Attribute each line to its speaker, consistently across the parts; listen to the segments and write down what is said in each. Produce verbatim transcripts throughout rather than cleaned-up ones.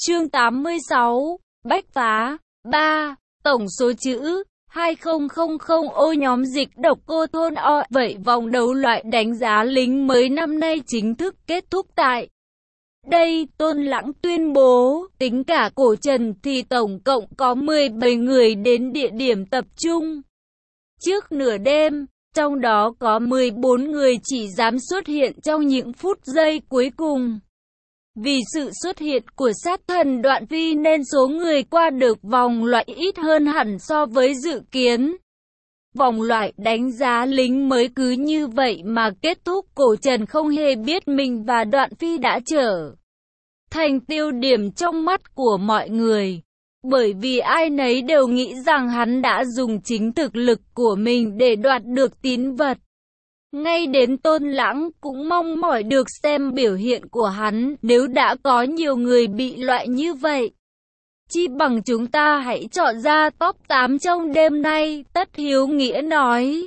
Speaker 1: Chương tám mươi sáu, Bách phá. ba. Tổng số chữ hai không không không ô nhóm dịch độc cô thôn o. Vậy vòng đấu loại đánh giá lính mới năm nay chính thức kết thúc tại đây. Tôn Lãng tuyên bố, tính cả Cổ Trần thì tổng cộng có mười bảy người đến địa điểm tập trung trước nửa đêm, trong đó có mười bốn người chỉ dám xuất hiện trong những phút giây cuối cùng. Vì sự xuất hiện của sát thần Đoạn Phi nên số người qua được vòng loại ít hơn hẳn so với dự kiến. Vòng loại đánh giá lính mới cứ như vậy mà kết thúc. Cổ Trần không hề biết mình và Đoạn Phi đã trở thành tiêu điểm trong mắt của mọi người, bởi vì ai nấy đều nghĩ rằng hắn đã dùng chính thực lực của mình để đoạt được tín vật. Ngay đến Tôn Lãng cũng mong mỏi được xem biểu hiện của hắn. Nếu đã có nhiều người bị loại như vậy, chi bằng chúng ta hãy chọn ra top tám trong đêm nay, Tất Hiếu Nghĩa nói.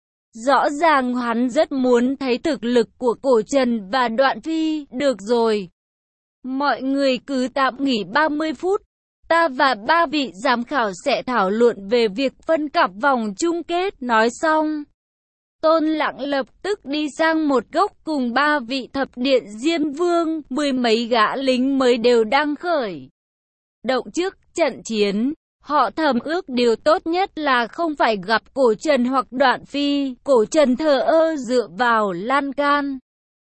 Speaker 1: Rõ ràng hắn rất muốn thấy thực lực của Cổ Trần và Đoạn Phi. Được rồi, mọi người cứ tạm nghỉ ba mươi phút. Ta và ba vị giám khảo sẽ thảo luận về việc phân cặp vòng chung kết. Nói xong, Tôn Lãng lập tức đi sang một góc cùng ba vị thập điện Diêm Vương. Mười mấy gã lính mới đều đang khởi động trước trận chiến. Họ thầm ước điều tốt nhất là không phải gặp Cổ Trần hoặc Đoạn Phi. Cổ Trần thờ ơ dựa vào lan can.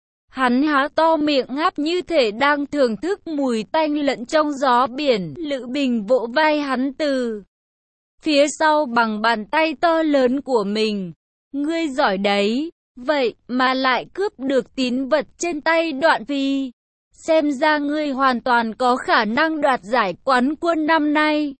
Speaker 1: Hắn há to miệng ngáp như thể đang thưởng thức mùi tanh lẫn trong gió biển. Lữ Bình vỗ vai hắn từ phía sau bằng bàn tay to lớn của mình. Ngươi giỏi đấy, vậy mà lại cướp được tín vật trên tay Đoạn Phi. Xem ra ngươi hoàn toàn có khả năng đoạt giải quán quân năm nay.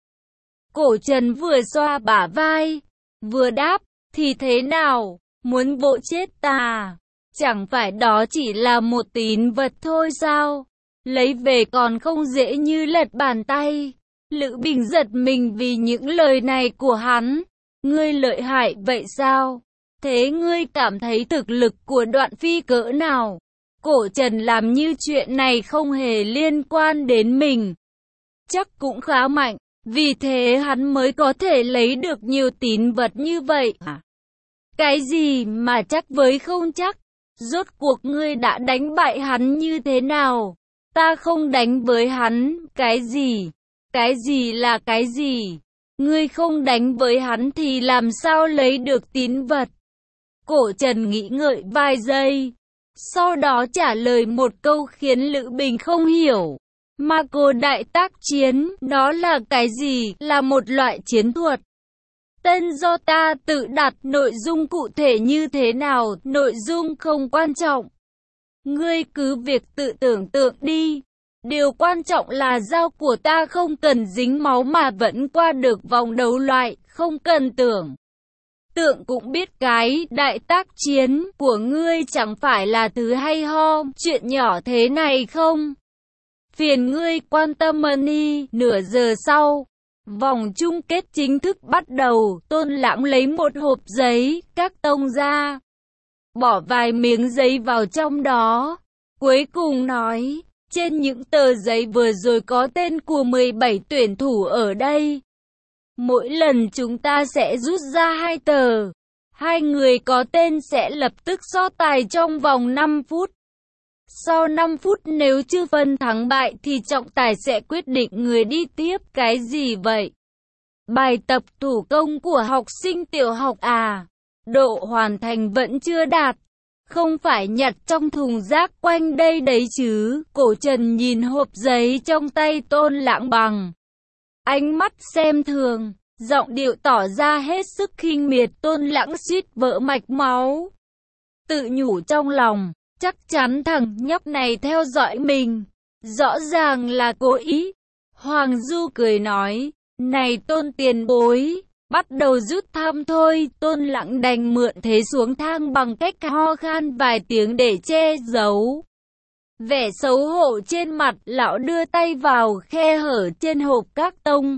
Speaker 1: Cổ Trần vừa xoa bả vai, vừa đáp, thì thế nào, muốn vỗ chết ta? Chẳng phải đó chỉ là một tín vật thôi sao? Lấy về còn không dễ như lật bàn tay. Lữ Bình giật mình vì những lời này của hắn. Ngươi lợi hại vậy sao? Thế ngươi cảm thấy thực lực của Đoạn Phi cỡ nào? Cổ Trần làm như chuyện này không hề liên quan đến mình. Chắc cũng khá mạnh, vì thế hắn mới có thể lấy được nhiều tín vật như vậy. À, cái gì mà chắc với không chắc? Rốt cuộc ngươi đã đánh bại hắn như thế nào? Ta không đánh với hắn. Cái gì? Cái gì là cái gì? Ngươi không đánh với hắn thì làm sao lấy được tín vật? Cổ Trần nghĩ ngợi vài giây, sau đó trả lời một câu khiến Lữ Bình không hiểu. Ma Cô Đại Tác Chiến, đó là cái gì? Là một loại chiến thuật. Tên do ta tự đặt, nội dung cụ thể như thế nào, nội dung không quan trọng. Ngươi cứ việc tự tưởng tượng đi. Điều quan trọng là dao của ta không cần dính máu mà vẫn qua được vòng đấu loại, không cần tưởng. Tượng cũng biết cái đại tác chiến của ngươi chẳng phải là thứ hay ho, chuyện nhỏ thế này không? Phiền ngươi quan tâm money. Nửa giờ sau, vòng chung kết chính thức bắt đầu. Tôn Lãng lấy một hộp giấy, các tông ra, bỏ vài miếng giấy vào trong đó. Cuối cùng nói, trên những tờ giấy vừa rồi có tên của mười bảy tuyển thủ ở đây. Mỗi lần chúng ta sẽ rút ra hai tờ. Hai người có tên sẽ lập tức so tài trong vòng năm phút. Sau năm phút nếu chưa phân thắng bại thì trọng tài sẽ quyết định người đi tiếp. Cái gì vậy? Bài tập thủ công của học sinh tiểu học à? Độ hoàn thành vẫn chưa đạt. Không phải nhặt trong thùng rác quanh đây đấy chứ? Cổ Trần nhìn hộp giấy trong tay Tôn Lãng bằng ánh mắt xem thường, giọng điệu tỏ ra hết sức khinh miệt. Tôn Lãng suýt vỡ mạch máu, tự nhủ trong lòng, chắc chắn thằng nhóc này theo dõi mình, rõ ràng là cố ý. Hoàng Du cười nói, này Tôn tiền bối, bắt đầu rút thăm thôi. Tôn Lãng đành mượn thế xuống thang bằng cách ho khan vài tiếng để che giấu vẻ xấu hổ trên mặt. Lão đưa tay vào khe hở trên hộp các tông,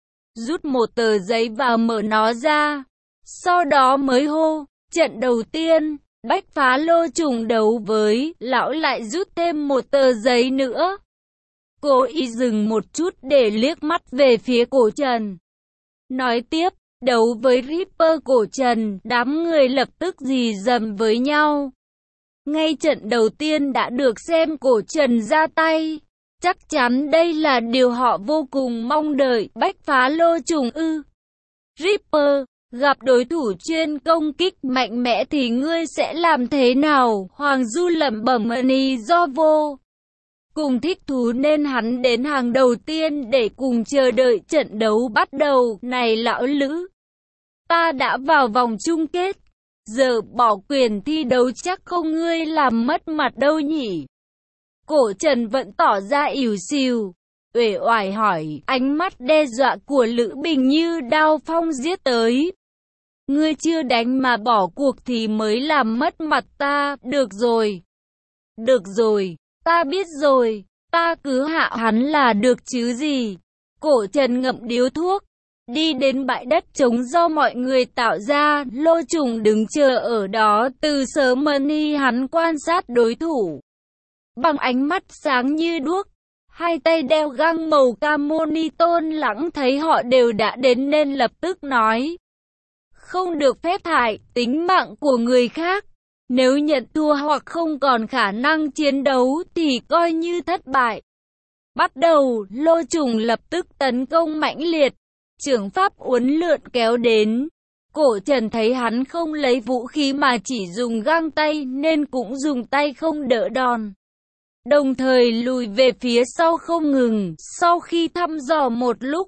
Speaker 1: rút một tờ giấy và mở nó ra. Sau đó mới hô, trận đầu tiên, Bách Phá Lô trùng đấu với. Lão lại rút thêm một tờ giấy nữa. Cố ý dừng một chút để liếc mắt về phía Cổ Trần. Nói tiếp, đấu với Ripper Cổ Trần, đám người lập tức rì rầm với nhau. Ngay trận đầu tiên đã được xem Cổ Trần ra tay. Chắc chắn đây là điều họ vô cùng mong đợi. Bách phá lô trùng ư. Ripper, gặp đối thủ chuyên công kích mạnh mẽ thì ngươi sẽ làm thế nào? Hoàng Du lẩm bẩm mani do vô cùng thích thú nên hắn đến hàng đầu tiên để cùng chờ đợi trận đấu bắt đầu. Này lão lữ, ta đã vào vòng chung kết, giờ bỏ quyền thi đấu chắc không ngươi làm mất mặt đâu nhỉ? Cổ Trần vẫn tỏ ra ỉu xìu, uể oải hỏi, ánh mắt đe dọa của Lữ Bình như đao phong giết tới. Ngươi chưa đánh mà bỏ cuộc thì mới làm mất mặt ta. Được rồi, được rồi, ta biết rồi, ta cứ hạ hắn là được chứ gì. Cổ Trần ngậm điếu thuốc, đi đến bãi đất trống do mọi người tạo ra. Lô Trùng đứng chờ ở đó từ sớm mani, hắn quan sát đối thủ bằng ánh mắt sáng như đuốc. Hai tay đeo găng màu cam moni Tôn Lãng thấy họ đều đã đến nên lập tức nói, không được phép hại tính mạng của người khác. Nếu nhận thua hoặc không còn khả năng chiến đấu thì coi như thất bại. Bắt đầu, Lô Trùng lập tức tấn công mãnh liệt. Trưởng pháp uốn lượn kéo đến. Cổ Trần thấy hắn không lấy vũ khí mà chỉ dùng găng tay nên cũng dùng tay không đỡ đòn. Đồng thời lùi về phía sau không ngừng. Sau khi thăm dò một lúc,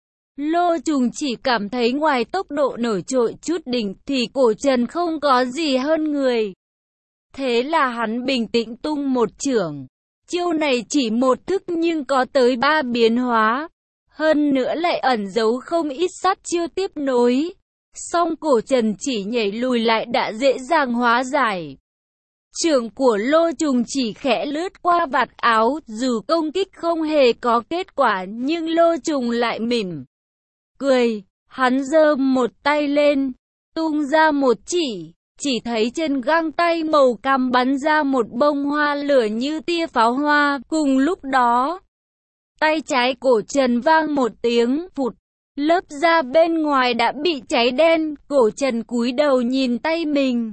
Speaker 1: Lô Trùng chỉ cảm thấy ngoài tốc độ nổi trội chút đỉnh thì Cổ Trần không có gì hơn người. Thế là hắn bình tĩnh tung một chưởng. Chiêu này chỉ một thức nhưng có tới ba biến hóa. Hơn nữa lại ẩn giấu không ít sát chiêu tiếp nối. Song Cổ Trần chỉ nhảy lùi lại đã dễ dàng hóa giải. Chưởng của Lô Trùng chỉ khẽ lướt qua vạt áo, dù công kích không hề có kết quả nhưng Lô Trùng lại mỉm cười. Hắn giơ một tay lên, tung ra một chỉ. Chỉ thấy trên găng tay màu cam bắn ra một bông hoa lửa như tia pháo hoa. Cùng lúc đó, tay trái Cổ Trần vang một tiếng phụt, lớp da bên ngoài đã bị cháy đen. Cổ Trần cúi đầu nhìn tay mình.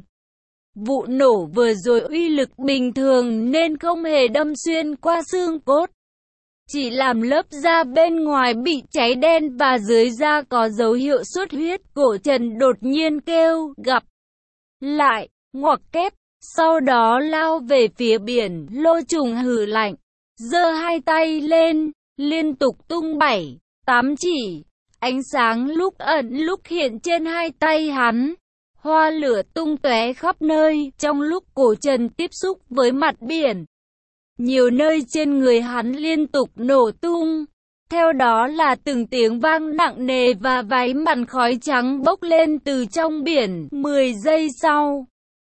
Speaker 1: Vụ nổ vừa rồi uy lực bình thường nên không hề đâm xuyên qua xương cốt, chỉ làm lớp da bên ngoài bị cháy đen và dưới da có dấu hiệu xuất huyết. Cổ Trần đột nhiên kêu, gặp lại, ngoặc kép, sau đó lao về phía biển. Lô Trùng hừ lạnh, giơ hai tay lên, liên tục tung bảy, tám chỉ. Ánh sáng lúc ẩn lúc hiện trên hai tay hắn. Hoa lửa tung tóe khắp nơi. Trong lúc Cổ Trần tiếp xúc với mặt biển, nhiều nơi trên người hắn liên tục nổ tung. Theo đó là từng tiếng vang nặng nề và váy màn khói trắng bốc lên từ trong biển. mười giây sau,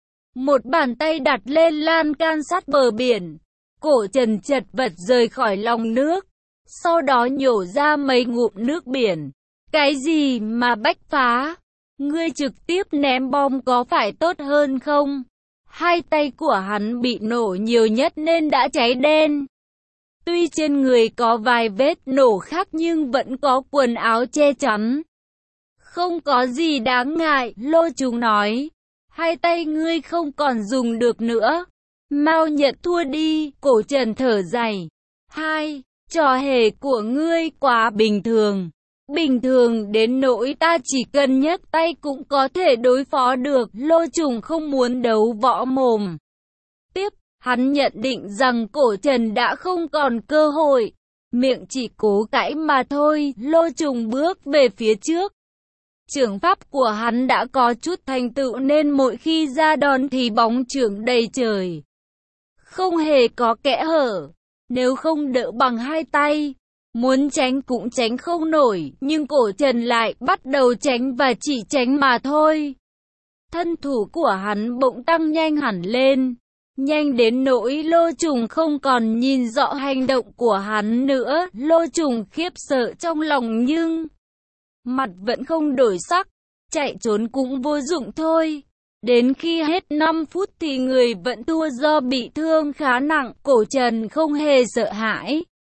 Speaker 1: một bàn tay đặt lên lan can sát bờ biển. Cổ Trần chật vật rời khỏi lòng nước, sau đó nhổ ra mấy ngụm nước biển. Cái gì mà bách phá? Ngươi trực tiếp ném bom có phải tốt hơn không? Hai tay của hắn bị nổ nhiều nhất nên đã cháy đen. Tuy trên người có vài vết nổ khác nhưng vẫn có quần áo che chắn. Không có gì đáng ngại, Lô Trùng nói. Hai tay ngươi không còn dùng được nữa. Mau nhận thua đi. Cổ Trần thở dài. Hai, trò hề của ngươi quá bình thường. Bình thường đến nỗi ta chỉ cần nhấc tay cũng có thể đối phó được. Lô Trùng không muốn đấu võ mồm. Tiếp, hắn nhận định rằng Cổ Trần đã không còn cơ hội. Miệng chỉ cố cãi mà thôi. Lô Trùng bước về phía trước. Chưởng pháp của hắn đã có chút thành tựu nên mỗi khi ra đòn thì bóng chưởng đầy trời, không hề có kẽ hở. Nếu không đỡ bằng hai tay, muốn tránh cũng tránh không nổi. Nhưng Cổ Trần lại bắt đầu tránh và chỉ tránh mà thôi. Thân thủ của hắn bỗng tăng nhanh hẳn lên, nhanh đến nỗi Lô Trùng không còn nhìn rõ hành động của hắn nữa. Lô Trùng khiếp sợ trong lòng nhưng mặt vẫn không đổi sắc. Chạy trốn cũng vô dụng thôi. Đến khi hết năm phút thì người vẫn thua do bị thương khá nặng. Cổ Trần không hề sợ hãi.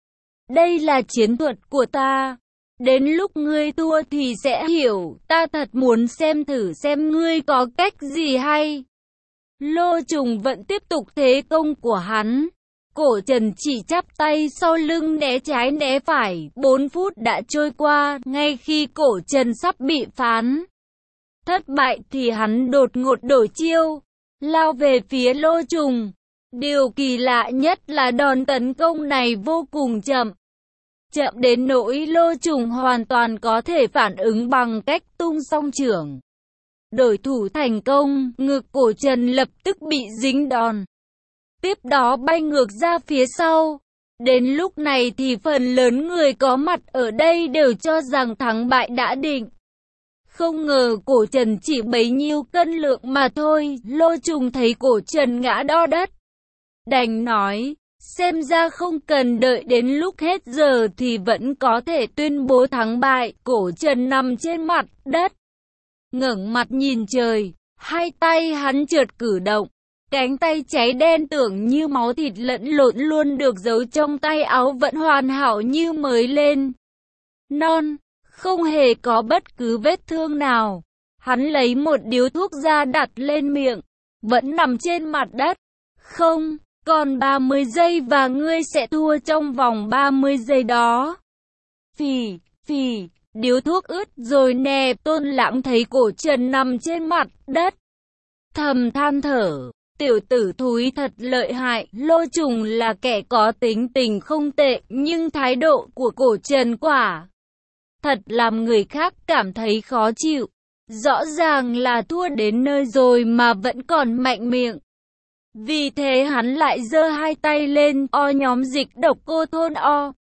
Speaker 1: đây là chiến thuật của ta. Đến lúc ngươi thua thì sẽ hiểu, ta thật muốn xem thử xem ngươi có cách gì hay. Lô Trùng vẫn tiếp tục thế công của hắn. Cổ Trần chỉ chắp tay sau lưng né trái né phải, bốn phút đã trôi qua, ngay khi Cổ Trần sắp bị phán thất bại thì hắn đột ngột đổi chiêu, lao về phía Lô Trùng. Điều kỳ lạ nhất là đòn tấn công này vô cùng chậm. Chậm đến nỗi Lô Trùng hoàn toàn có thể phản ứng bằng cách tung song chưởng. Đổi thủ thành công, ngực Cổ Trần lập tức bị dính đòn. Tiếp đó bay ngược ra phía sau. Đến lúc này thì phần lớn người có mặt ở đây đều cho rằng thắng bại đã định. Không ngờ Cổ Trần chỉ bấy nhiêu cân lượng mà thôi. Lô Trùng thấy Cổ Trần ngã đo đất, đành nói, xem ra không cần đợi đến lúc hết giờ thì vẫn có thể tuyên bố thắng bại. Cổ Trần nằm trên mặt đất, ngẩng mặt nhìn trời, hai tay hắn chợt cử động. Cánh tay cháy đen tưởng như máu thịt lẫn lộn luôn được giấu trong tay áo vẫn hoàn hảo như mới lên non, không hề có bất cứ vết thương nào. Hắn lấy một điếu thuốc ra đặt lên miệng, vẫn nằm trên mặt đất. Không, còn ba mươi giây và ngươi sẽ thua trong vòng ba mươi giây đó. Phì, phì, điếu thuốc ướt rồi nè. Tôn Lãng thấy Cổ Trần nằm trên mặt đất, thầm than thở. Tiểu tử thúi thật lợi hại. Lô Trùng là kẻ có tính tình không tệ, nhưng thái độ của Cổ Trần quả thật làm người khác cảm thấy khó chịu. Rõ ràng là thua đến nơi rồi mà vẫn còn mạnh miệng. Vì thế hắn lại giơ hai tay lên, o nhóm dịch độc cô thôn o.